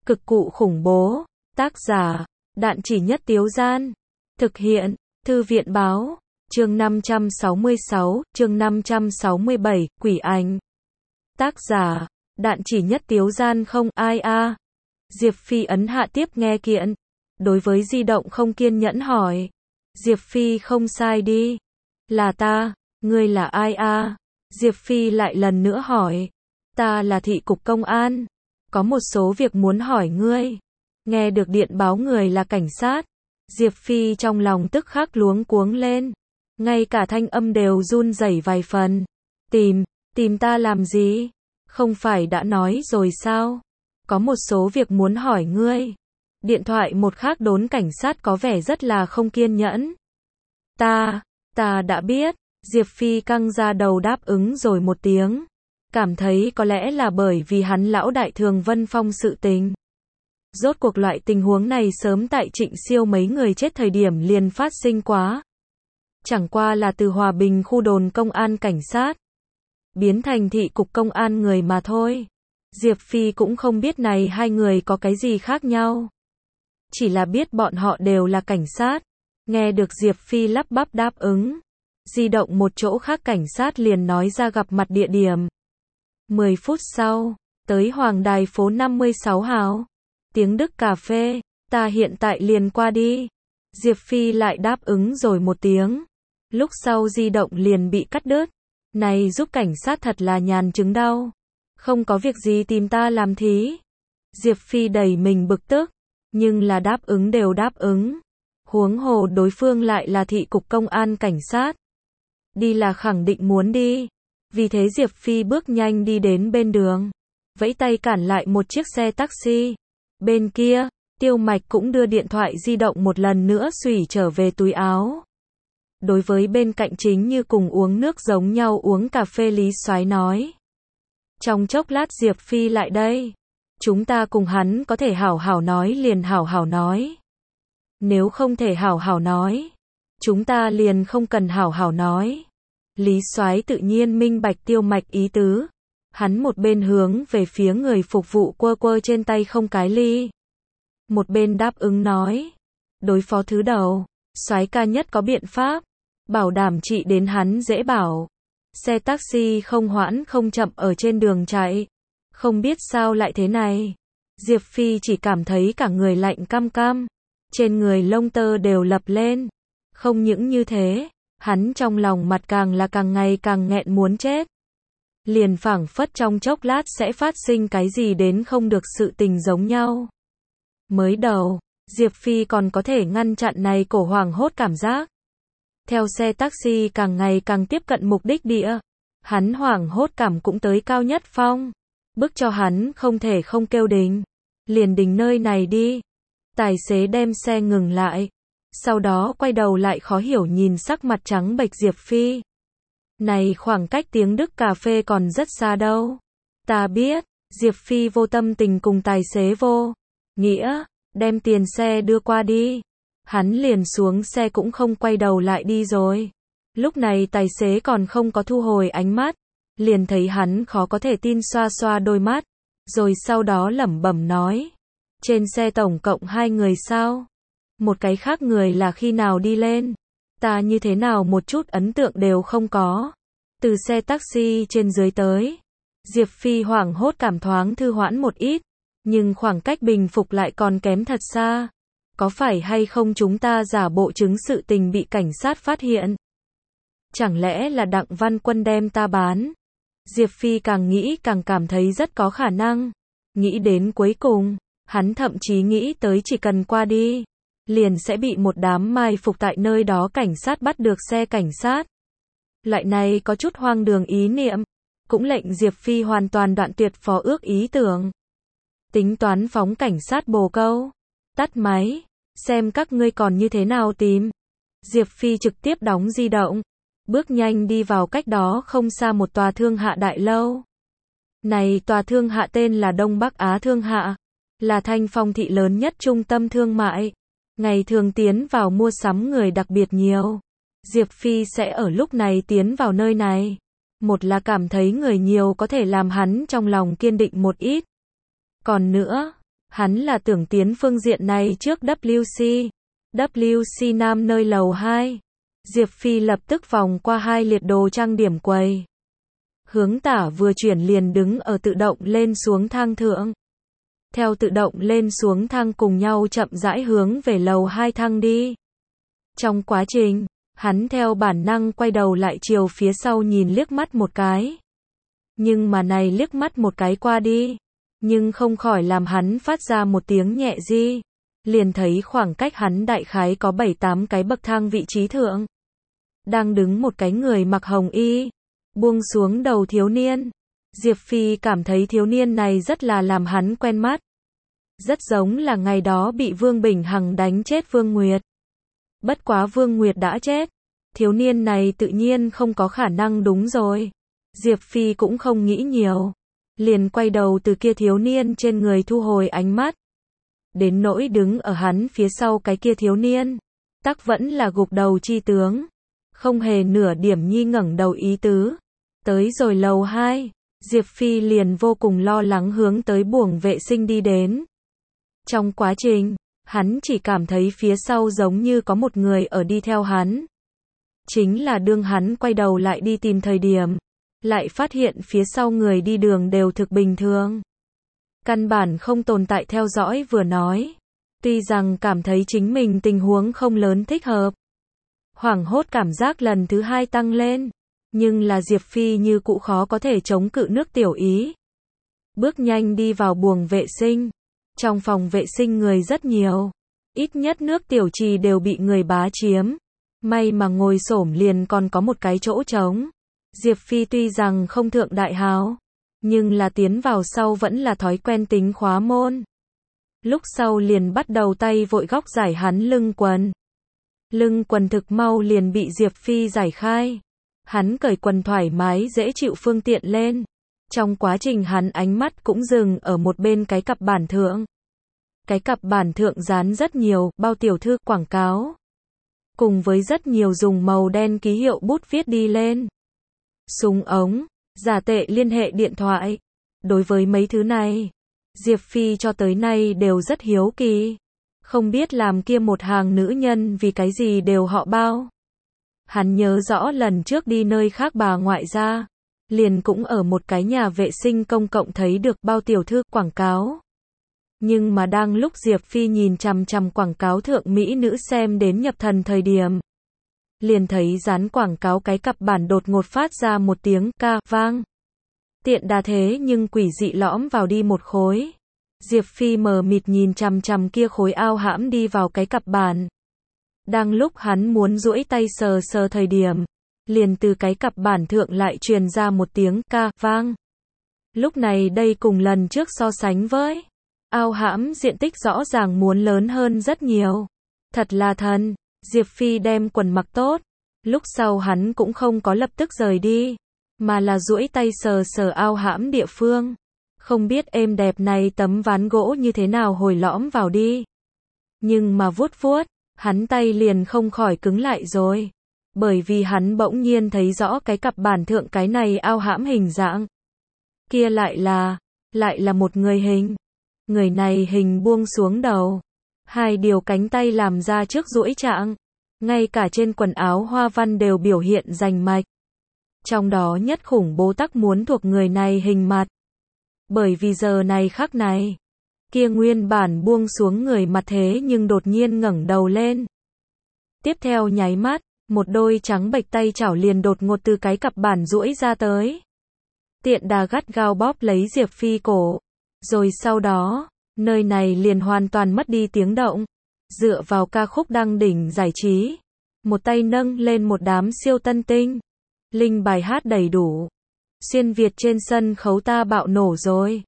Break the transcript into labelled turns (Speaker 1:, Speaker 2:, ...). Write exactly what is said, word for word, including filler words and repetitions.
Speaker 1: Cực cụ khủng bố. Tác giả, Đạn Chỉ Nhất Tiếu Gian. Thực hiện, Thư viện Báo. Chương năm trăm sáu mươi sáu, chương năm trăm sáu mươi bảy, Quỷ Ảnh. Tác giả, Đạn Chỉ Nhất Tiếu Gian. Không ai a. Diệp Phi ấn hạ tiếp nghe kiện. Đối với di động không kiên nhẫn hỏi. Diệp Phi không sai đi. Là ta, ngươi là ai a? Diệp Phi lại lần nữa hỏi. Ta là thị cục công an. Có một số việc muốn hỏi ngươi. Nghe được điện báo người là cảnh sát. Diệp Phi trong lòng tức khắc luống cuống lên. Ngay cả thanh âm đều run rẩy vài phần. Tìm, tìm ta làm gì? Không phải đã nói rồi sao? Có một số việc muốn hỏi ngươi. Điện thoại một khác đốn cảnh sát có vẻ rất là không kiên nhẫn. Ta, ta đã biết. Diệp Phi căng ra đầu đáp ứng rồi một tiếng. Cảm thấy có lẽ là bởi vì hắn lão đại Thường Vân Phong sự tình. Rốt cuộc loại tình huống này sớm tại Trịnh Siêu mấy người chết thời điểm liền phát sinh quá. Chẳng qua là từ Hòa Bình khu đồn công an cảnh sát biến thành thị cục công an người mà thôi. Diệp Phi cũng không biết này hai người có cái gì khác nhau. Chỉ là biết bọn họ đều là cảnh sát. Nghe được Diệp Phi lắp bắp đáp ứng. Di động một chỗ khác cảnh sát liền nói ra gặp mặt địa điểm. mười phút sau, tới Hoàng Đài phố năm mươi sáu hào. Tiếng Đức cà phê, ta hiện tại liền qua đi. Diệp Phi lại đáp ứng rồi một tiếng. Lúc sau di động liền bị cắt đứt. Này giúp cảnh sát thật là nhàn chứng đau. Không có việc gì tìm ta làm thí. Diệp Phi đẩy mình bực tức. Nhưng là đáp ứng đều đáp ứng. Huống hồ đối phương lại là thị cục công an cảnh sát. Đi là khẳng định muốn đi. Vì thế Diệp Phi bước nhanh đi đến bên đường. Vẫy tay cản lại một chiếc xe taxi. Bên kia, Tiêu Mạch cũng đưa điện thoại di động một lần nữa xùy trở về túi áo. Đối với bên cạnh chính như cùng uống nước giống nhau uống cà phê Lý Soái nói. Trong chốc lát Diệp Phi lại đây. Chúng ta cùng hắn có thể hảo hảo nói liền hảo hảo nói. Nếu không thể hảo hảo nói, chúng ta liền không cần hảo hảo nói. Lý Soái tự nhiên minh bạch Tiêu Mạch ý tứ. Hắn một bên hướng về phía người phục vụ quơ quơ trên tay không cái ly. Một bên đáp ứng nói. Đối phó thứ đầu, Soái ca nhất có biện pháp. Bảo đảm trị đến hắn dễ bảo. Xe taxi không hoãn không chậm ở trên đường chạy. Không biết sao lại thế này. Diệp Phi chỉ cảm thấy cả người lạnh cam cam. Trên người lông tơ đều lập lên. Không những như thế, hắn trong lòng mặt càng là càng ngày càng nghẹn muốn chết. Liền phảng phất trong chốc lát sẽ phát sinh cái gì đến không được sự tình giống nhau. Mới đầu, Diệp Phi còn có thể ngăn chặn này cổ hoảng hốt cảm giác. Theo xe taxi càng ngày càng tiếp cận mục đích địa, hắn hoảng hốt cảm cũng tới cao nhất phong. Bức cho hắn không thể không kêu đình. Liền đình nơi này đi. Tài xế đem xe ngừng lại. Sau đó quay đầu lại khó hiểu nhìn sắc mặt trắng bệch Diệp Phi. Này khoảng cách tiếng Đức cà phê còn rất xa đâu. Ta biết, Diệp Phi vô tâm tình cùng tài xế vô. Nghĩa, đem tiền xe đưa qua đi. Hắn liền xuống xe cũng không quay đầu lại đi rồi. Lúc này tài xế còn không có thu hồi ánh mắt. Liền thấy hắn khó có thể tin xoa xoa đôi mắt. Rồi sau đó lẩm bẩm nói. Trên xe tổng cộng hai người sao? Một cái khác người là khi nào đi lên? Ta như thế nào một chút ấn tượng đều không có. Từ xe taxi trên dưới tới. Diệp Phi hoảng hốt cảm thoáng thư hoãn một ít. Nhưng khoảng cách bình phục lại còn kém thật xa. Có phải hay không chúng ta giả bộ chứng sự tình bị cảnh sát phát hiện? Chẳng lẽ là Đặng Văn Quân đem ta bán? Diệp Phi càng nghĩ càng cảm thấy rất có khả năng. Nghĩ đến cuối cùng, hắn thậm chí nghĩ tới chỉ cần qua đi, liền sẽ bị một đám mai phục tại nơi đó cảnh sát bắt được xe cảnh sát. Loại này có chút hoang đường ý niệm, cũng lệnh Diệp Phi hoàn toàn đoạn tuyệt phó ước ý tưởng. Tính toán phóng cảnh sát bồ câu. Tắt máy, xem các ngươi còn như thế nào tìm. Diệp Phi trực tiếp đóng di động. Bước nhanh đi vào cách đó không xa một tòa thương hạ đại lâu. Này tòa thương hạ tên là Đông Bắc Á Thương Hạ. Là Thanh Phong thị lớn nhất trung tâm thương mại. Ngày thường tiến vào mua sắm người đặc biệt nhiều. Diệp Phi sẽ ở lúc này tiến vào nơi này. Một là cảm thấy người nhiều có thể làm hắn trong lòng kiên định một ít. Còn nữa, Hắn là tưởng tiến phương diện này trước W C. W C Nam nơi lầu hai. Diệp Phi lập tức vòng qua hai liệt đồ trang điểm quầy. Hướng tả vừa chuyển liền đứng ở tự động lên xuống thang thượng. Theo tự động lên xuống thang cùng nhau chậm rãi hướng về lầu hai thang đi. Trong quá trình, hắn theo bản năng quay đầu lại chiều phía sau nhìn liếc mắt một cái. Nhưng mà này liếc mắt một cái qua đi, nhưng không khỏi làm hắn phát ra một tiếng nhẹ di. Liền thấy khoảng cách hắn đại khái có bảy tám cái bậc thang vị trí thượng. Đang đứng một cái người mặc hồng y, buông xuống đầu thiếu niên. Diệp Phi cảm thấy thiếu niên này rất là làm hắn quen mắt. Rất giống là ngày đó bị Vương Bình Hằng đánh chết Vương Nguyệt. Bất quá Vương Nguyệt đã chết. Thiếu niên này tự nhiên không có khả năng đúng rồi. Diệp Phi cũng không nghĩ nhiều. Liền quay đầu từ kia thiếu niên trên người thu hồi ánh mắt. Đến nỗi đứng ở hắn phía sau cái kia thiếu niên. Tắc vẫn là gục đầu chi tướng. Không hề nửa điểm nhi ngẩng đầu ý tứ. Tới rồi lầu hai. Diệp Phi liền vô cùng lo lắng hướng tới buồng vệ sinh đi đến. Trong quá trình, hắn chỉ cảm thấy phía sau giống như có một người ở đi theo hắn. Chính là đương hắn quay đầu lại đi tìm thời điểm, lại phát hiện phía sau người đi đường đều thực bình thường. Căn bản không tồn tại theo dõi vừa nói. Tuy rằng cảm thấy chính mình tình huống không lớn thích hợp. Hoảng hốt cảm giác lần thứ hai tăng lên. Nhưng là Diệp Phi như cũ khó có thể chống cự nước tiểu ý. Bước nhanh đi vào buồng vệ sinh. Trong phòng vệ sinh người rất nhiều. Ít nhất nước tiểu trì đều bị người bá chiếm. May mà ngồi xổm liền còn có một cái chỗ trống. Diệp Phi tuy rằng không thượng đại hào, nhưng là tiến vào sau vẫn là thói quen tính khóa môn. Lúc sau liền bắt đầu tay vội góc giải hắn lưng quần. Lưng quần thực mau liền bị Diệp Phi giải khai. Hắn cởi quần thoải mái dễ chịu phương tiện lên. Trong quá trình hắn ánh mắt cũng dừng ở một bên cái cặp bản thượng. Cái cặp bản thượng dán rất nhiều bao tiểu thư quảng cáo. Cùng với rất nhiều dùng màu đen ký hiệu bút viết đi lên. Súng ống, giả tệ liên hệ điện thoại. Đối với mấy thứ này, Diệp Phi cho tới nay đều rất hiếu kỳ. Không biết làm kia một hàng nữ nhân vì cái gì đều họ bao. Hắn nhớ rõ lần trước đi nơi khác bà ngoại ra. Liền cũng ở một cái nhà vệ sinh công cộng thấy được bao tiểu thư quảng cáo. Nhưng mà đang lúc Diệp Phi nhìn chằm chằm quảng cáo thượng mỹ nữ xem đến nhập thần thời điểm. Liền thấy dán quảng cáo cái cặp bản đột ngột phát ra một tiếng ca vang. Tiện đà thế nhưng quỷ dị lõm vào đi một khối. Diệp Phi mờ mịt nhìn chằm chằm kia khối ao hãm đi vào cái cặp bản. Đang lúc hắn muốn duỗi tay sờ sờ thời điểm. Liền từ cái cặp bản thượng lại truyền ra một tiếng ca vang. Lúc này đây cùng lần trước so sánh với ao hãm diện tích rõ ràng muốn lớn hơn rất nhiều. Thật là thần. Diệp Phi đem quần mặc tốt. Lúc sau hắn cũng không có lập tức rời đi, mà là duỗi tay sờ sờ ao hãm địa phương. Không biết êm đẹp này tấm ván gỗ như thế nào hồi lõm vào đi. Nhưng mà vuốt vuốt, hắn tay liền không khỏi cứng lại rồi. Bởi vì hắn bỗng nhiên thấy rõ cái cặp bản thượng cái này ao hãm hình dạng. Kia lại là, lại là một người hình. Người này hình buông xuống đầu. Hai điều cánh tay làm ra trước duỗi trạng. Ngay cả trên quần áo hoa văn đều biểu hiện rành mạch. Trong đó nhất khủng bố tắc muốn thuộc người này hình mặt. Bởi vì giờ này khắc này, kia nguyên bản buông xuống người mặt thế nhưng đột nhiên ngẩng đầu lên. Tiếp theo nháy mắt, một đôi trắng bệch tay chảo liền đột ngột từ cái cặp bản duỗi ra tới. Tiện đà gắt gao bóp lấy Diệp Phi cổ. Rồi sau đó, nơi này liền hoàn toàn mất đi tiếng động. Dựa vào ca khúc đăng đỉnh giải trí. Một tay nâng lên một đám siêu tân tinh. Linh bài hát đầy đủ. Xuyên Việt trên sân khấu ta bạo nổ rồi.